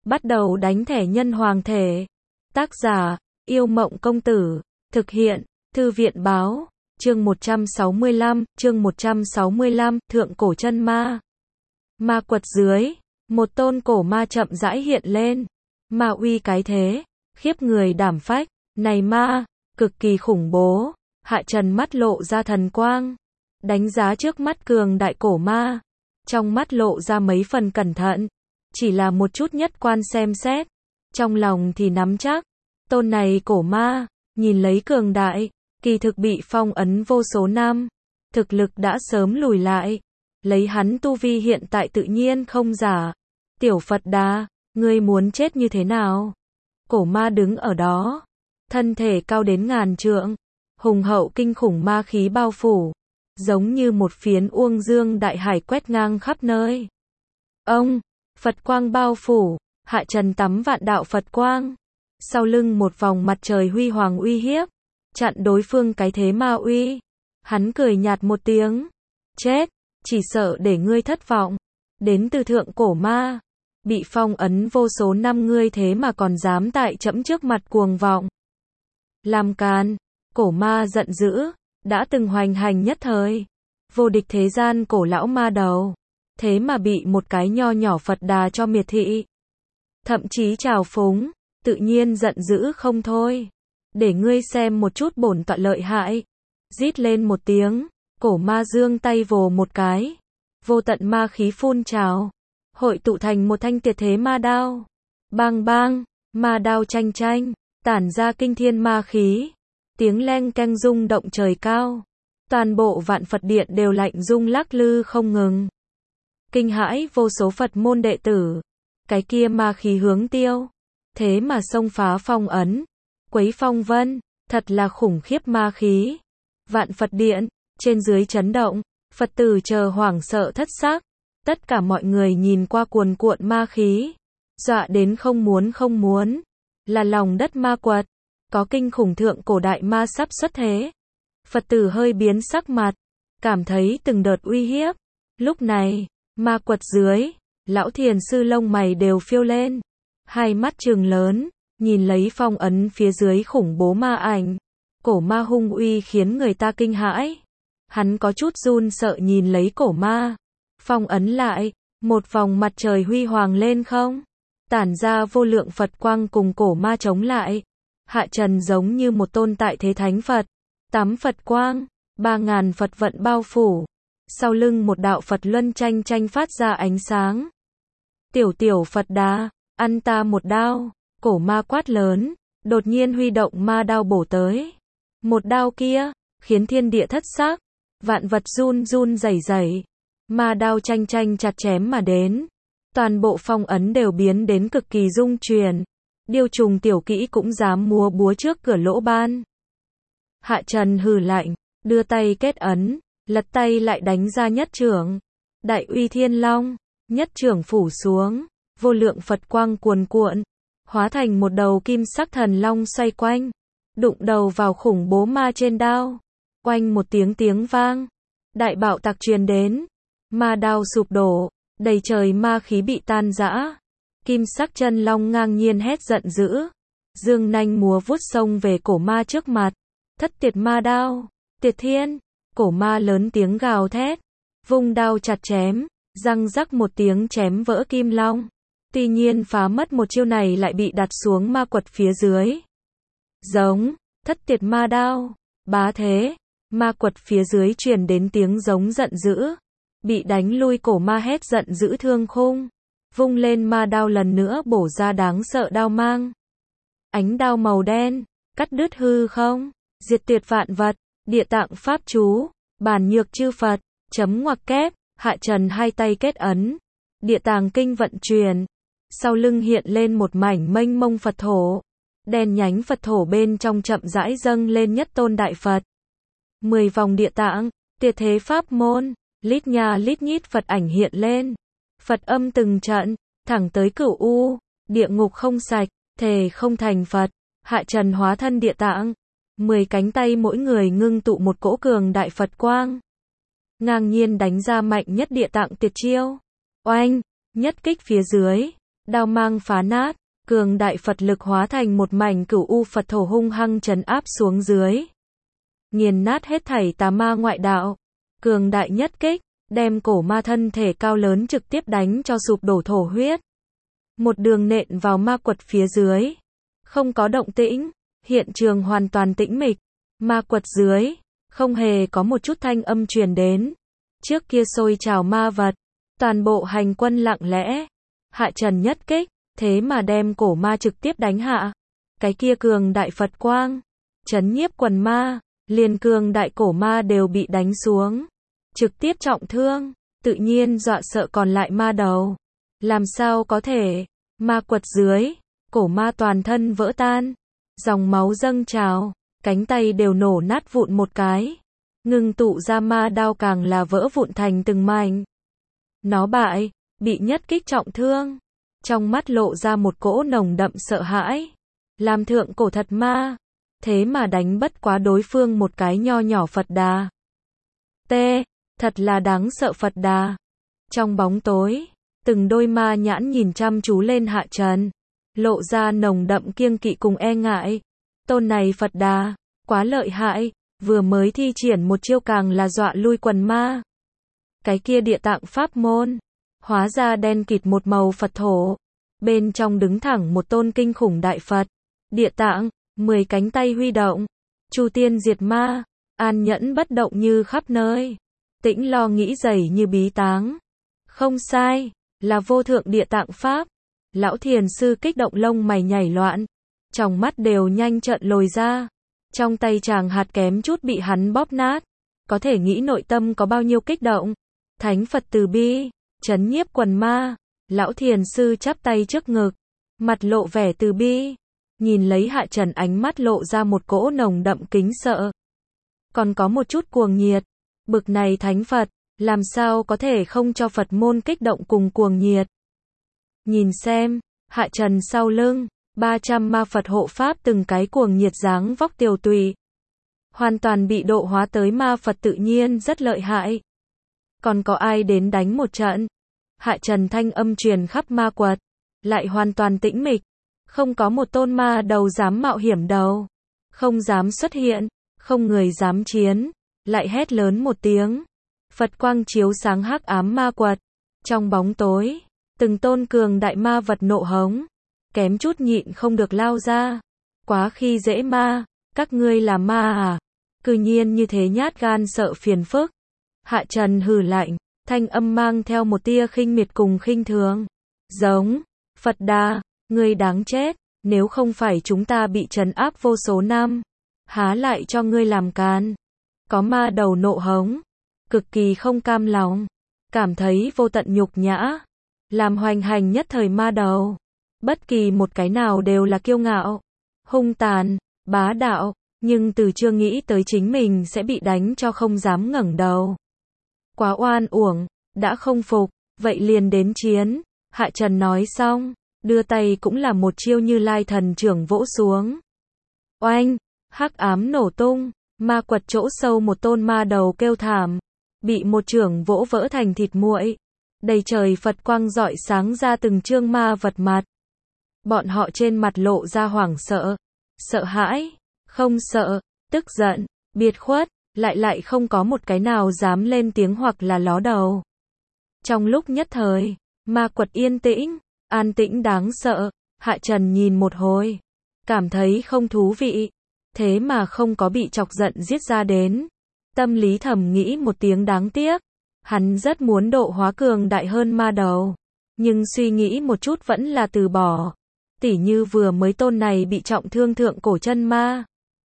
Bắt đầu đánh thẻ nhân hoàng thể. Tác giả, Yêu Mộng Công Tử. Thực hiện, Thư viện Báo. Chương 165, Thượng Cổ Chân Ma. Ma quật dưới, một tôn cổ ma chậm rãi hiện lên. Ma uy cái thế, khiếp người đảm phách. Này ma, cực kỳ khủng bố. Hạ Trần mắt lộ ra thần quang, đánh giá trước mắt cường đại cổ ma, trong mắt lộ ra mấy phần cẩn thận, chỉ là một chút nhất quan xem xét, trong lòng thì nắm chắc, tôn này cổ ma, nhìn lấy cường đại, kỳ thực bị phong ấn vô số năm, thực lực đã sớm lùi lại, lấy hắn tu vi hiện tại tự nhiên không giả. Tiểu Phật Đà, ngươi muốn chết như thế nào? Cổ ma đứng ở đó, thân thể cao đến ngàn trượng, hùng hậu kinh khủng ma khí bao phủ, giống như một phiến uông dương đại hải quét ngang khắp nơi. Ông, Phật quang bao phủ, Hạ Trần tắm vạn đạo Phật quang, sau lưng một vòng mặt trời huy hoàng uy hiếp, chặn đối phương cái thế ma uy. Hắn cười nhạt một tiếng, chết, chỉ sợ để ngươi thất vọng. Đến từ thượng cổ ma, bị phong ấn vô số năm ngươi thế mà còn dám tại trẫm trước mặt cuồng vọng. Làm càn. Cổ ma giận dữ, đã từng hoành hành nhất thời, vô địch thế gian cổ lão ma đầu, thế mà bị một cái nho nhỏ Phật Đà cho miệt thị. Thậm chí trào phúng, tự nhiên giận dữ không thôi. Để ngươi xem một chút bổn tọa lợi hại. Rít lên một tiếng, cổ ma giương tay vồ một cái. Vô tận ma khí phun trào, hội tụ thành một thanh tuyệt thế ma đao. Bang bang, ma đao chanh chanh, tản ra kinh thiên ma khí. Tiếng leng keng rung động trời cao. Toàn bộ Vạn Phật Điện đều lạnh rung lắc lư không ngừng. Kinh hãi vô số Phật môn đệ tử. Cái kia ma khí hướng tiêu. Thế mà xông phá phong ấn. Quấy phong vân. Thật là khủng khiếp ma khí. Vạn Phật Điện, trên dưới chấn động. Phật tử chờ hoảng sợ thất xác. Tất cả mọi người nhìn qua cuồn cuộn ma khí. Dọa đến không muốn. Là lòng đất ma quật. Có kinh khủng thượng cổ đại ma sắp xuất thế. Phật tử hơi biến sắc mặt, cảm thấy từng đợt uy hiếp. Lúc này, ma quật dưới, lão thiền sư lông mày đều phiêu lên. Hai mắt trừng lớn, nhìn lấy phong ấn phía dưới khủng bố ma ảnh. Cổ ma hung uy khiến người ta kinh hãi. Hắn có chút run sợ nhìn lấy cổ ma. Phong ấn lại, một vòng mặt trời huy hoàng lên không. Tản ra vô lượng Phật quang cùng cổ ma chống lại. Hạ Trần giống như một tôn tại thế thánh Phật, tắm Phật quang, 3000 Phật vận bao phủ, sau lưng một đạo Phật luân chanh chanh phát ra ánh sáng. Tiểu Phật Đà, ăn ta một đao, cổ ma quát lớn, đột nhiên huy động ma đao bổ tới. Một đao kia, khiến thiên địa thất xác, vạn vật run rẩy, ma đao chanh chanh chặt chém mà đến. Toàn bộ phong ấn đều biến đến cực kỳ rung chuyển. Điêu trùng tiểu kỹ cũng dám múa búa trước cửa lỗ ban. Hạ Trần hừ lạnh, đưa tay kết ấn, lật tay lại đánh ra nhất chưởng. Đại uy thiên long, nhất chưởng phủ xuống, vô lượng Phật quang cuồn cuộn, hóa thành một đầu kim sắc thần long xoay quanh, đụng đầu vào khủng bố ma trên đao. Oanh một tiếng vang, đại bạo tạc truyền đến, ma đao sụp đổ, đầy trời ma khí bị tan rã. Kim sắc chân long ngang nhiên hét giận dữ, dương nanh múa vuốt xông về cổ ma trước mặt. Thất tiệt ma đao, tiệt thiên, cổ ma lớn tiếng gào thét, vung đao chặt chém, răng rắc một tiếng chém vỡ kim long. Tuy nhiên phá mất một chiêu này lại bị đặt xuống ma quật phía dưới. Giống, thất tiệt ma đao, bá thế, ma quật phía dưới truyền đến tiếng giống giận dữ. Bị đánh lui cổ ma hét giận dữ thương khung. Vung lên ma đao lần nữa bổ ra đáng sợ đao mang. Ánh đao màu đen, cắt đứt hư không, diệt tuyệt vạn vật, địa tạng pháp chú, bàn nhược chư Phật, chấm ngoặc kép, Hạ Trần hai tay kết ấn, địa tàng kinh vận chuyển. Sau lưng hiện lên một mảnh mênh mông Phật thổ. Đen nhánh Phật thổ bên trong chậm rãi dâng lên nhất tôn đại Phật. 10 vòng địa tạng, tuyệt thế pháp môn, lít nha lít nhít Phật ảnh hiện lên. Phật âm từng trận, thẳng tới cửu u, địa ngục không sạch, thề không thành Phật. Hạ Trần hóa thân địa tạng, 10 cánh tay mỗi người ngưng tụ một cỗ cường đại Phật quang. Ngang nhiên đánh ra mạnh nhất địa tạng tuyệt chiêu. Oanh, nhất kích phía dưới, đao mang phá nát, cường đại Phật lực hóa thành một mảnh cửu u Phật thổ hung hăng trấn áp xuống dưới. Nghiền nát hết thảy tà ma ngoại đạo, cường đại nhất kích, đem cổ ma thân thể cao lớn trực tiếp đánh cho sụp đổ thổ huyết. Một đường nện vào ma quật phía dưới, không có động tĩnh, hiện trường hoàn toàn tĩnh mịch, ma quật dưới, không hề có một chút thanh âm truyền đến. Trước kia sôi trào ma vật, toàn bộ hành quân lặng lẽ, Hạ Trần nhất kích, thế mà đem cổ ma trực tiếp đánh hạ. Cái kia cường đại Phật quang, chấn nhiếp quần ma, liền cường đại cổ ma đều bị đánh xuống, trực tiếp trọng thương, tự nhiên dọa sợ còn lại ma đầu. Làm sao có thể, ma quật dưới, cổ ma toàn thân vỡ tan, dòng máu dâng trào, cánh tay đều nổ nát vụn một cái, ngưng tụ ra ma đao càng là vỡ vụn thành từng mảnh. Nó bại, bị nhất kích trọng thương, trong mắt lộ ra một cỗ nồng đậm sợ hãi. Làm thượng cổ thật ma, thế mà đánh bất quá đối phương một cái nho nhỏ Phật Đà. Thật là đáng sợ Phật Đà. Trong bóng tối, từng đôi ma nhãn nhìn chăm chú lên Hạ Trần, lộ ra nồng đậm kiêng kỵ cùng e ngại. Tôn này Phật Đà, quá lợi hại, vừa mới thi triển một chiêu càng là dọa lui quần ma. Cái kia địa tạng pháp môn, hóa ra đen kịt một màu Phật thổ, bên trong đứng thẳng một tôn kinh khủng đại Phật. Địa tạng, 10 cánh tay huy động, chu tiên diệt ma, an nhẫn bất động như khắp nơi, tĩnh lo nghĩ dày như bí táng. Không sai, là vô thượng địa tạng pháp. Lão thiền sư kích động lông mày nhảy loạn, trong mắt đều nhanh trợn lồi ra. Trong tay chàng hạt kém chút bị hắn bóp nát, có thể nghĩ nội tâm có bao nhiêu kích động. Thánh Phật từ bi, chấn nhiếp quần ma. Lão thiền sư chắp tay trước ngực, mặt lộ vẻ từ bi, nhìn lấy Hạ Trần ánh mắt lộ ra một cỗ nồng đậm kính sợ, còn có một chút cuồng nhiệt. Bực này thánh Phật, làm sao có thể không cho Phật môn kích động cùng cuồng nhiệt. Nhìn xem, Hạ Trần sau lưng, 300 ma Phật hộ pháp từng cái cuồng nhiệt dáng vóc tiều tụy, hoàn toàn bị độ hóa tới ma Phật tự nhiên rất lợi hại. Còn có ai đến đánh một trận? Hạ Trần thanh âm truyền khắp ma quật, lại hoàn toàn tĩnh mịch, không có một tôn ma đầu dám mạo hiểm đầu, không dám xuất hiện, không người dám chiến. Lại hét lớn một tiếng, Phật quang chiếu sáng hắc ám ma quật. Trong bóng tối, từng tôn cường đại ma vật nộ hống, kém chút nhịn không được lao ra. Quá khi dễ ma, các ngươi là ma à? Cư nhiên như thế nhát gan sợ phiền phức. Hạ Trần hừ lạnh, thanh âm mang theo một tia khinh miệt cùng khinh thường. Giống, Phật Đà, ngươi đáng chết, nếu không phải chúng ta bị trấn áp vô số năm, há lại cho ngươi làm càn. Có ma đầu nộ hống, cực kỳ không cam lòng, cảm thấy vô tận nhục nhã, làm hoành hành nhất thời ma đầu. Bất kỳ một cái nào đều là kiêu ngạo, hung tàn, bá đạo, nhưng từ chưa nghĩ tới chính mình sẽ bị đánh cho không dám ngẩng đầu. Quá oan uổng, đã không phục, vậy liền đến chiến. Hạ Trần nói xong, đưa tay cũng là một chiêu Như Lai thần trưởng vỗ xuống. Oanh, hắc ám nổ tung. Ma quật chỗ sâu một tôn ma đầu kêu thảm, bị một chưởng vỗ vỡ thành thịt muội. Đầy trời Phật quang rọi sáng ra từng chương ma vật mặt. Bọn họ trên mặt lộ ra hoảng sợ, sợ hãi, không sợ, tức giận, biệt khuất, lại không có một cái nào dám lên tiếng hoặc là ló đầu. Trong lúc nhất thời, ma quật yên tĩnh, an tĩnh đáng sợ. Hạ Trần nhìn một hồi, cảm thấy không thú vị. Thế mà không có bị chọc giận giết ra đến. Tâm lý thầm nghĩ một tiếng đáng tiếc. Hắn rất muốn độ hóa cường đại hơn ma đầu, nhưng suy nghĩ một chút vẫn là từ bỏ. Tỉ như vừa mới tôn này bị trọng thương thượng cổ chân ma,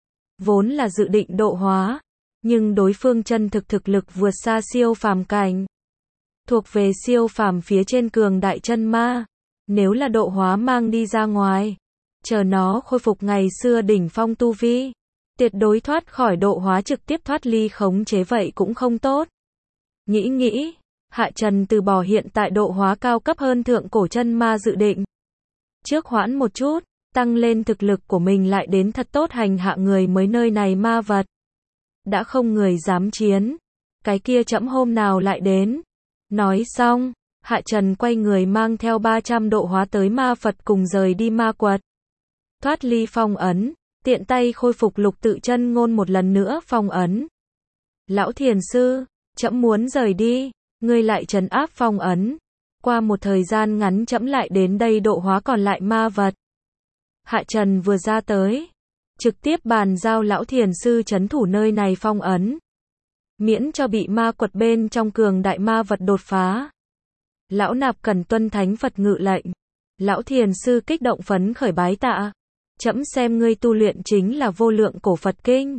vốn là dự định độ hóa, nhưng đối phương chân thực lực vượt xa siêu phàm cảnh, thuộc về siêu phàm phía trên cường đại chân ma. Nếu là độ hóa mang đi ra ngoài, chờ nó khôi phục ngày xưa đỉnh phong tu vi, tuyệt đối thoát khỏi độ hóa trực tiếp thoát ly khống chế vậy cũng không tốt. Nghĩ, Hạ Trần từ bỏ hiện tại độ hóa cao cấp hơn thượng cổ chân ma dự định. Trước hoãn một chút, tăng lên thực lực của mình lại đến thật tốt hành hạ người mới nơi này ma vật. Đã không người dám chiến, cái kia trẫm hôm nào lại đến. Nói xong, Hạ Trần quay người mang theo 300 độ hóa tới ma Phật cùng rời đi ma quật. Thoát ly phong ấn, tiện tay khôi phục lục tự chân ngôn một lần nữa phong ấn. Lão thiền sư, trẫm muốn rời đi, ngươi lại trấn áp phong ấn. Qua một thời gian ngắn trẫm lại đến đây độ hóa còn lại ma vật. Hạ Trần vừa ra tới, trực tiếp bàn giao lão thiền sư trấn thủ nơi này phong ấn. Miễn cho bị ma quật bên trong cường đại ma vật đột phá. Lão nạp cần tuân thánh Phật ngự lệnh. Lão thiền sư kích động phấn khởi bái tạ. Trẫm xem ngươi tu luyện chính là vô lượng cổ Phật kinh.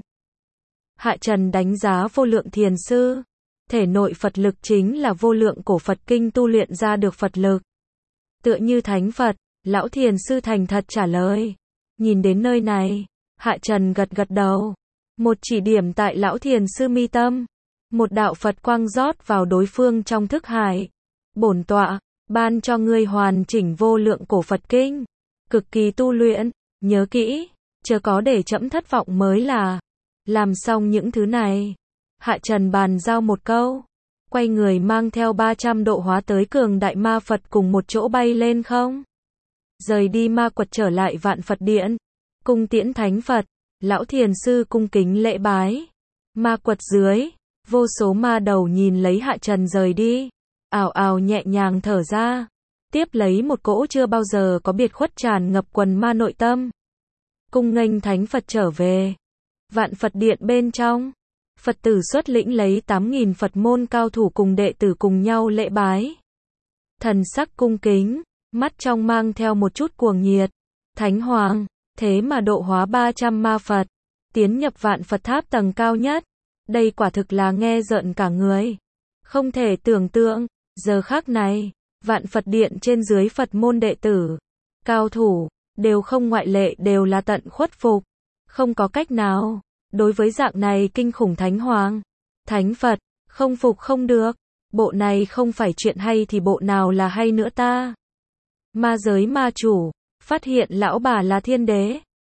Hạ Trần đánh giá vô lượng thiền sư. Thể nội Phật lực chính là vô lượng cổ Phật kinh tu luyện ra được Phật lực. Tựa như thánh Phật, lão thiền sư thành thật trả lời. Nhìn đến nơi này, Hạ Trần gật gật đầu. Một chỉ điểm tại lão thiền sư mi tâm. Một đạo Phật quang rót vào đối phương trong thức hải. Bổn tọa, ban cho ngươi hoàn chỉnh vô lượng cổ Phật kinh. Cực kỳ tu luyện, nhớ kỹ, chớ có để trẫm thất vọng mới là. Làm xong những thứ này, Hạ Trần bàn giao một câu. Quay người mang theo 300 độ hóa tới cường đại ma Phật cùng một chỗ bay lên không. Rời đi ma quật trở lại Vạn Phật Điện. Cung tiễn thánh Phật, lão thiền sư cung kính lễ bái. Ma quật dưới, vô số ma đầu nhìn lấy Hạ Trần rời đi. Ào ào nhẹ nhàng thở ra. Tiếp lấy một cỗ chưa bao giờ có biệt khuất tràn ngập quần ma nội tâm. Cung nghênh thánh Phật trở về. Vạn Phật Điện bên trong, Phật tử xuất lĩnh lấy 8.000 Phật môn cao thủ cùng đệ tử cùng nhau lễ bái. Thần sắc cung kính, mắt trong mang theo một chút cuồng nhiệt. Thánh Hoàng, thế mà độ hóa 300 ma Phật, tiến nhập Vạn Phật Tháp tầng cao nhất. Đây quả thực là nghe rợn cả người. Không thể tưởng tượng, giờ khắc này, Vạn Phật Điện trên dưới Phật môn đệ tử, cao thủ, đều không ngoại lệ đều là tận khuất phục. Không có cách nào, đối với dạng này kinh khủng Thánh Hoàng, Thánh Phật, không phục không được. Bộ này không phải chuyện hay thì bộ nào là hay nữa ta. Ma giới ma chủ, phát hiện lão bà là thiên đế.